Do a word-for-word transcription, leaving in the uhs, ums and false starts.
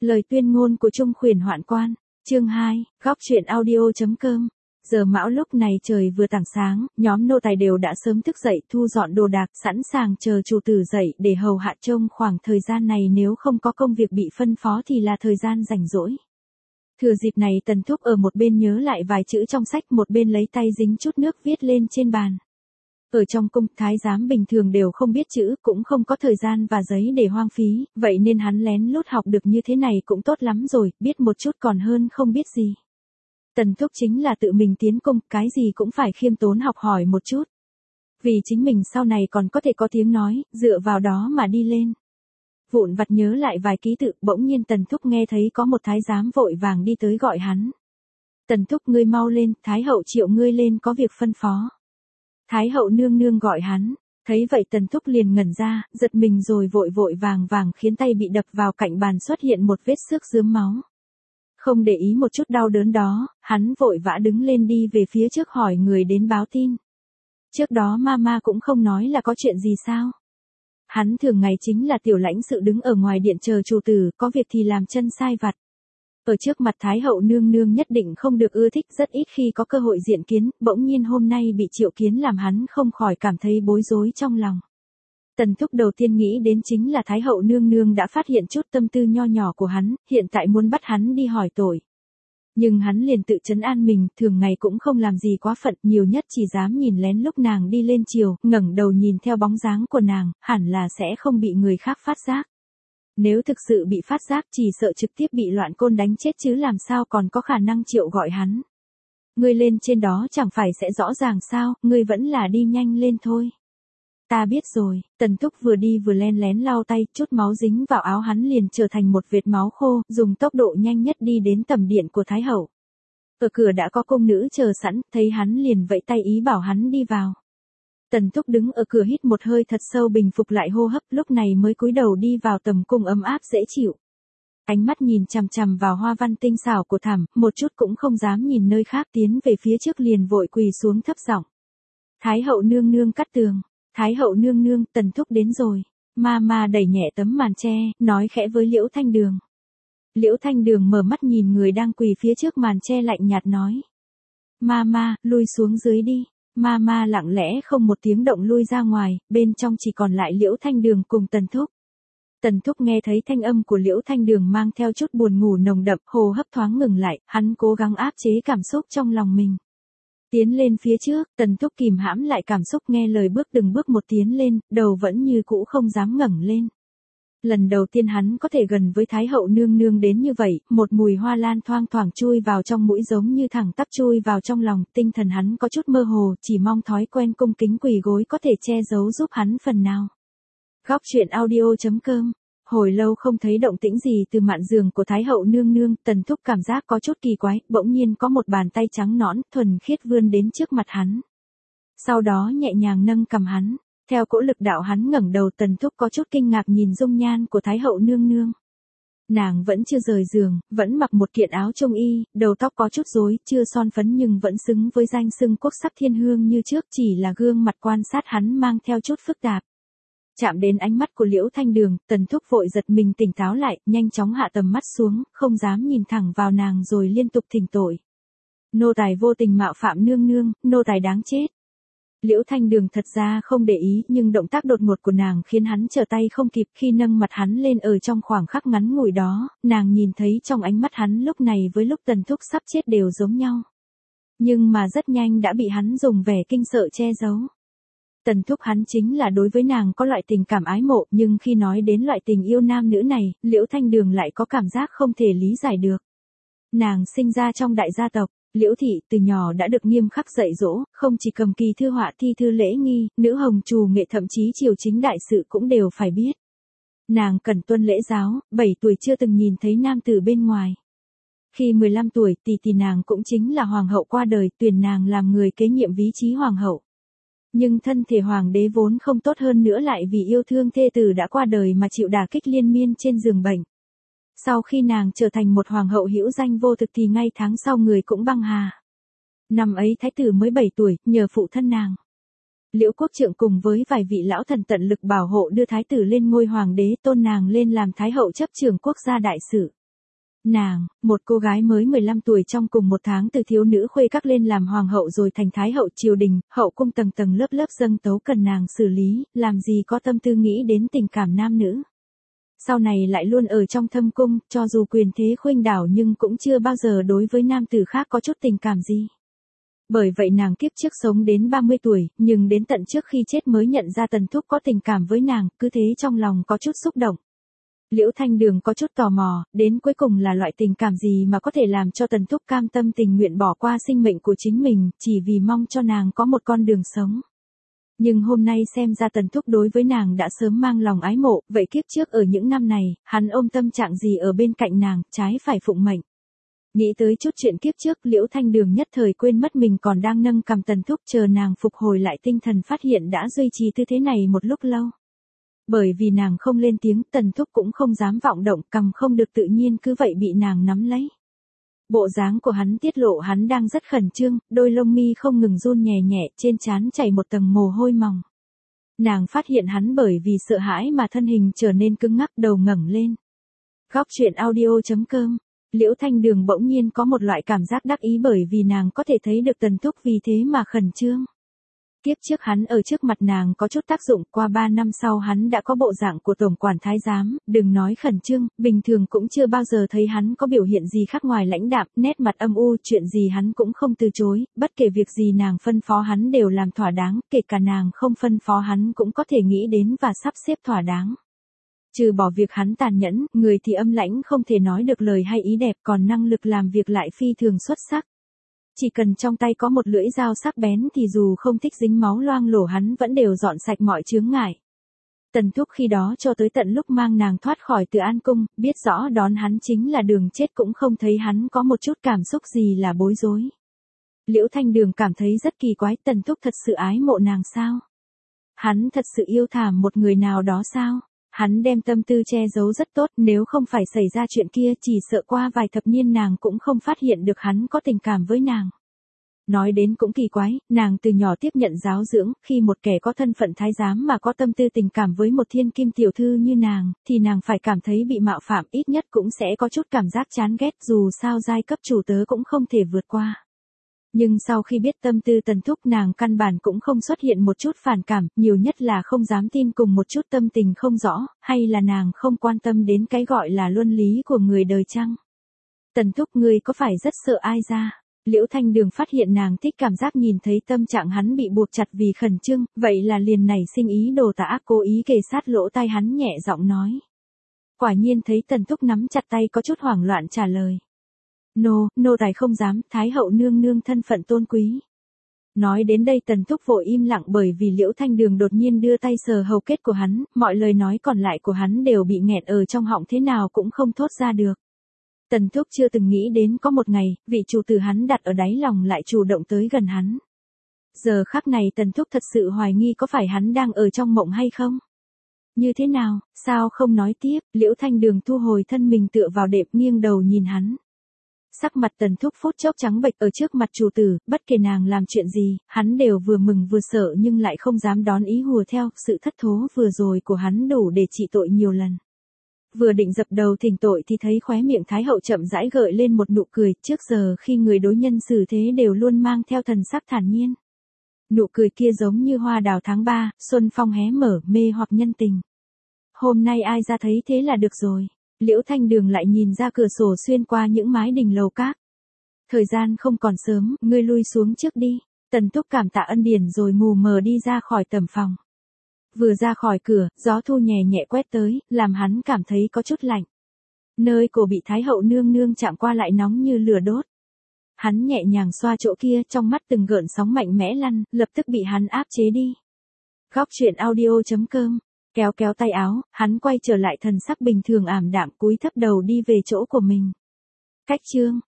Lời tuyên ngôn của Trung Khuyển Hoạn Quan, chương hai, góc truyện audio.com. Giờ mão lúc này trời vừa tảng sáng, nhóm nô tài đều đã sớm thức dậy thu dọn đồ đạc, sẵn sàng chờ chủ tử dậy để hầu hạ trông khoảng thời gian này nếu không có công việc bị phân phó thì là thời gian rảnh rỗi. Thừa dịp này Tần Thúc ở một bên nhớ lại vài chữ trong sách, một bên lấy tay dính chút nước viết lên trên bàn. Ở trong cung, thái giám bình thường đều không biết chữ, cũng không có thời gian và giấy để hoang phí, vậy nên hắn lén lút học được như thế này cũng tốt lắm rồi, biết một chút còn hơn không biết gì. Tần Thúc chính là tự mình tiến cung, cái gì cũng phải khiêm tốn học hỏi một chút. Vì chính mình sau này còn có thể có tiếng nói, dựa vào đó mà đi lên. Vụn vặt nhớ lại vài ký tự, bỗng nhiên Tần Thúc nghe thấy có một thái giám vội vàng đi tới gọi hắn. Tần Thúc, ngươi mau lên, Thái hậu triệu ngươi lên có việc phân phó. Thái hậu nương nương gọi hắn, thấy vậy Tần Thúc liền ngẩn ra, giật mình rồi vội vội vàng vàng khiến tay bị đập vào cạnh bàn xuất hiện một vết xước rướm máu. Không để ý một chút đau đớn đó, hắn vội vã đứng lên đi về phía trước hỏi người đến báo tin. Trước đó mama cũng không nói là có chuyện gì sao? Hắn thường ngày chính là tiểu lãnh sự đứng ở ngoài điện chờ chủ tử, có việc thì làm chân sai vặt. Ở trước mặt Thái hậu nương nương nhất định không được ưa thích, rất ít khi có cơ hội diện kiến, bỗng nhiên hôm nay bị triệu kiến làm hắn không khỏi cảm thấy bối rối trong lòng. Tần Thúc đầu tiên nghĩ đến chính là Thái hậu nương nương đã phát hiện chút tâm tư nho nhỏ của hắn, hiện tại muốn bắt hắn đi hỏi tội. Nhưng hắn liền tự trấn an mình, thường ngày cũng không làm gì quá phận, nhiều nhất chỉ dám nhìn lén lúc nàng đi lên chiều, ngẩng đầu nhìn theo bóng dáng của nàng, hẳn là sẽ không bị người khác phát giác. Nếu thực sự bị phát giác chỉ sợ trực tiếp bị loạn côn đánh chết chứ làm sao còn có khả năng triệu gọi hắn. Ngươi lên trên đó chẳng phải sẽ rõ ràng sao, ngươi vẫn là đi nhanh lên thôi. Ta biết rồi, Tần Thúc vừa đi vừa len lén lau tay, chút máu dính vào áo hắn liền trở thành một vệt máu khô, dùng tốc độ nhanh nhất đi đến tầm điện của Thái hậu. Ở cửa đã có cung nữ chờ sẵn, thấy hắn liền vẫy tay ý bảo hắn đi vào. Tần Thúc đứng ở cửa hít một hơi thật sâu bình phục lại hô hấp, lúc này mới cúi đầu đi vào tầm cung ấm áp dễ chịu. Ánh mắt nhìn chằm chằm vào hoa văn tinh xảo của thảm, một chút cũng không dám nhìn nơi khác, tiến về phía trước liền vội quỳ xuống thấp giọng. Thái hậu nương nương cắt tường, Thái hậu nương nương, Tần Thúc đến rồi. Mama đẩy nhẹ tấm màn che, nói khẽ với Liễu Thanh Đường. Liễu Thanh Đường mở mắt nhìn người đang quỳ phía trước màn che lạnh nhạt nói. Mama, lui xuống dưới đi. Mama lặng lẽ không một tiếng động lui ra ngoài, bên trong chỉ còn lại Liễu Thanh Đường cùng Tần Thúc. Tần Thúc nghe thấy thanh âm của Liễu Thanh Đường mang theo chút buồn ngủ nồng đậm, hô hấp thoáng ngừng lại, hắn cố gắng áp chế cảm xúc trong lòng mình. Tiến lên phía trước, Tần Thúc kìm hãm lại cảm xúc nghe lời bước từng bước một tiến lên, đầu vẫn như cũ không dám ngẩng lên. Lần đầu tiên hắn có thể gần với Thái hậu nương nương đến như vậy, một mùi hoa lan thoang thoảng chui vào trong mũi giống như thẳng tắp chui vào trong lòng, tinh thần hắn có chút mơ hồ, chỉ mong thói quen cung kính quỳ gối có thể che giấu giúp hắn phần nào. Góc truyện audio.com. Hồi lâu không thấy động tĩnh gì từ mạn giường của Thái hậu nương nương, Tần Thúc cảm giác có chút kỳ quái, bỗng nhiên có một bàn tay trắng nõn, thuần khiết vươn đến trước mặt hắn. Sau đó nhẹ nhàng nâng cằm hắn, theo cỗ lực đạo hắn ngẩng đầu, Tần Thúc có chút kinh ngạc nhìn dung nhan của Thái hậu nương nương. Nàng vẫn chưa rời giường, vẫn mặc một kiện áo trung y, đầu tóc có chút rối, chưa son phấn nhưng vẫn xứng với danh xưng quốc sắc thiên hương như trước, chỉ là gương mặt quan sát hắn mang theo chút phức tạp. Chạm đến ánh mắt của Liễu Thanh Đường, Tần Thúc vội giật mình tỉnh táo lại, nhanh chóng hạ tầm mắt xuống, không dám nhìn thẳng vào nàng rồi liên tục thỉnh tội. Nô tài vô tình mạo phạm nương nương, nô tài đáng chết. Liễu Thanh Đường thật ra không để ý, nhưng động tác đột ngột của nàng khiến hắn trở tay không kịp, khi nâng mặt hắn lên ở trong khoảng khắc ngắn ngủi đó, nàng nhìn thấy trong ánh mắt hắn lúc này với lúc Tần Thúc sắp chết đều giống nhau. Nhưng mà rất nhanh đã bị hắn dùng vẻ kinh sợ che giấu. Tần Thúc hắn chính là đối với nàng có loại tình cảm ái mộ, nhưng khi nói đến loại tình yêu nam nữ này, Liễu Thanh Đường lại có cảm giác không thể lý giải được. Nàng sinh ra trong đại gia tộc, Liễu thị từ nhỏ đã được nghiêm khắc dạy dỗ, không chỉ cầm kỳ thư họa thi thư lễ nghi, nữ hồng trù nghệ thậm chí triều chính đại sự cũng đều phải biết. Nàng cần tuân lễ giáo, bảy tuổi chưa từng nhìn thấy nam tử bên ngoài. Khi mười lăm tuổi, tỷ tỷ nàng cũng chính là hoàng hậu qua đời, tuyển nàng làm người kế nhiệm vị trí hoàng hậu. Nhưng thân thể hoàng đế vốn không tốt hơn nữa lại vì yêu thương thê tử đã qua đời mà chịu đả kích liên miên trên giường bệnh. Sau khi nàng trở thành một hoàng hậu hữu danh vô thực thì ngay tháng sau người cũng băng hà. Năm ấy thái tử mới bảy tuổi, nhờ phụ thân nàng. Liễu Quốc Trượng cùng với vài vị lão thần tận lực bảo hộ đưa thái tử lên ngôi hoàng đế, tôn nàng lên làm thái hậu chấp trưởng quốc gia đại sự. Nàng, một cô gái mới mười lăm tuổi trong cùng một tháng từ thiếu nữ khuê các lên làm hoàng hậu rồi thành thái hậu triều đình, hậu cung tầng tầng lớp lớp dâng tấu cần nàng xử lý, làm gì có tâm tư nghĩ đến tình cảm nam nữ. Sau này lại luôn ở trong thâm cung, cho dù quyền thế khuynh đảo nhưng cũng chưa bao giờ đối với nam tử khác có chút tình cảm gì. Bởi vậy nàng kiếp trước sống đến ba mươi tuổi, nhưng đến tận trước khi chết mới nhận ra Tần Thúc có tình cảm với nàng, cứ thế trong lòng có chút xúc động. Liễu Thanh Đường có chút tò mò, đến cuối cùng là loại tình cảm gì mà có thể làm cho Tần Thúc cam tâm tình nguyện bỏ qua sinh mệnh của chính mình, chỉ vì mong cho nàng có một con đường sống. Nhưng hôm nay xem ra Tần Thúc đối với nàng đã sớm mang lòng ái mộ, vậy kiếp trước ở những năm này, hắn ôm tâm trạng gì ở bên cạnh nàng, trái phải phụng mệnh. Nghĩ tới chút chuyện kiếp trước, Liễu Thanh Đường nhất thời quên mất mình còn đang nâng cầm Tần Thúc, chờ nàng phục hồi lại tinh thần phát hiện đã duy trì tư thế này một lúc lâu. Bởi vì nàng không lên tiếng, Tần Thúc cũng không dám vọng động, cầm không được tự nhiên cứ vậy bị nàng nắm lấy. Bộ dáng của hắn tiết lộ hắn đang rất khẩn trương, đôi lông mi không ngừng run nhẹ nhẹ, trên trán chảy một tầng mồ hôi mỏng. Nàng phát hiện hắn bởi vì sợ hãi mà thân hình trở nên cứng ngắc, đầu ngẩng lên. Góc truyện audio chấm com. Liễu Thanh Đường bỗng nhiên có một loại cảm giác đắc ý bởi vì nàng có thể thấy được Tần Thúc vì thế mà khẩn trương. Kiếp trước hắn ở trước mặt nàng có chút tác dụng, qua ba năm sau hắn đã có bộ dạng của tổng quản thái giám, đừng nói khẩn trương, bình thường cũng chưa bao giờ thấy hắn có biểu hiện gì khác ngoài lãnh đạm, nét mặt âm u, chuyện gì hắn cũng không từ chối, bất kể việc gì nàng phân phó hắn đều làm thỏa đáng, kể cả nàng không phân phó hắn cũng có thể nghĩ đến và sắp xếp thỏa đáng. Trừ bỏ việc hắn tàn nhẫn, người thì âm lãnh không thể nói được lời hay ý đẹp, còn năng lực làm việc lại phi thường xuất sắc. Chỉ cần trong tay có một lưỡi dao sắc bén thì dù không thích dính máu loang lổ hắn vẫn đều dọn sạch mọi chướng ngại. Tần Thúc khi đó cho tới tận lúc mang nàng thoát khỏi Từ An Cung, biết rõ đón hắn chính là đường chết cũng không thấy hắn có một chút cảm xúc gì là bối rối. Liễu Thanh Đường cảm thấy rất kỳ quái, Tần Thúc thật sự ái mộ nàng sao? Hắn thật sự yêu thảm một người nào đó sao? Hắn đem tâm tư che giấu rất tốt, nếu không phải xảy ra chuyện kia chỉ sợ qua vài thập niên nàng cũng không phát hiện được hắn có tình cảm với nàng. Nói đến cũng kỳ quái, nàng từ nhỏ tiếp nhận giáo dưỡng, khi một kẻ có thân phận thái giám mà có tâm tư tình cảm với một thiên kim tiểu thư như nàng, thì nàng phải cảm thấy bị mạo phạm, ít nhất cũng sẽ có chút cảm giác chán ghét, dù sao giai cấp chủ tớ cũng không thể vượt qua. Nhưng sau khi biết tâm tư Tần Thúc nàng căn bản cũng không xuất hiện một chút phản cảm, nhiều nhất là không dám tin cùng một chút tâm tình không rõ, hay là nàng không quan tâm đến cái gọi là luân lý của người đời chăng? Tần Thúc ngươi có phải rất sợ ai ra? Liễu Thanh Đường phát hiện nàng thích cảm giác nhìn thấy tâm trạng hắn bị buộc chặt vì khẩn trương, vậy là liền nảy sinh ý đồ tà ác cố ý kề sát lỗ tai hắn nhẹ giọng nói. Quả nhiên thấy Tần Thúc nắm chặt tay có chút hoảng loạn trả lời. Nô, nô tài không dám, Thái hậu nương nương thân phận tôn quý. Nói đến đây Tần Thúc vội im lặng bởi vì Liễu Thanh Đường đột nhiên đưa tay sờ hầu kết của hắn, mọi lời nói còn lại của hắn đều bị nghẹn ở trong họng thế nào cũng không thốt ra được. Tần Thúc chưa từng nghĩ đến có một ngày, vị chủ tử hắn đặt ở đáy lòng lại chủ động tới gần hắn. Giờ khắc này Tần Thúc thật sự hoài nghi có phải hắn đang ở trong mộng hay không? Như thế nào, sao không nói tiếp, Liễu Thanh Đường thu hồi thân mình tựa vào đệm nghiêng đầu nhìn hắn. Sắc mặt Tần Thúc phút chốc trắng bệch ở trước mặt chủ tử, bất kể nàng làm chuyện gì, hắn đều vừa mừng vừa sợ nhưng lại không dám đón ý hùa theo, sự thất thố vừa rồi của hắn đủ để trị tội nhiều lần. Vừa định dập đầu thỉnh tội thì thấy khóe miệng Thái hậu chậm rãi gợi lên một nụ cười, trước giờ khi người đối nhân xử thế đều luôn mang theo thần sắc thản nhiên. Nụ cười kia giống như hoa đào tháng ba, xuân phong hé mở, mê hoặc nhân tình. Hôm nay ai ra thấy thế là được rồi. Liễu Thanh Đường lại nhìn ra cửa sổ xuyên qua những mái đình lầu các. Thời gian không còn sớm, ngươi lui xuống trước đi. Tần Thúc cảm tạ ân điển rồi mù mờ đi ra khỏi tầm phòng. Vừa ra khỏi cửa, gió thu nhẹ nhẹ quét tới, làm hắn cảm thấy có chút lạnh. Nơi cổ bị Thái hậu nương nương chạm qua lại nóng như lửa đốt. Hắn nhẹ nhàng xoa chỗ kia, trong mắt từng gợn sóng mạnh mẽ lăn, lập tức bị hắn áp chế đi. Góc truyện audio chấm com. Kéo kéo tay áo, hắn quay trở lại thần sắc bình thường ảm đạm cúi thấp đầu đi về chỗ của mình. Cách chương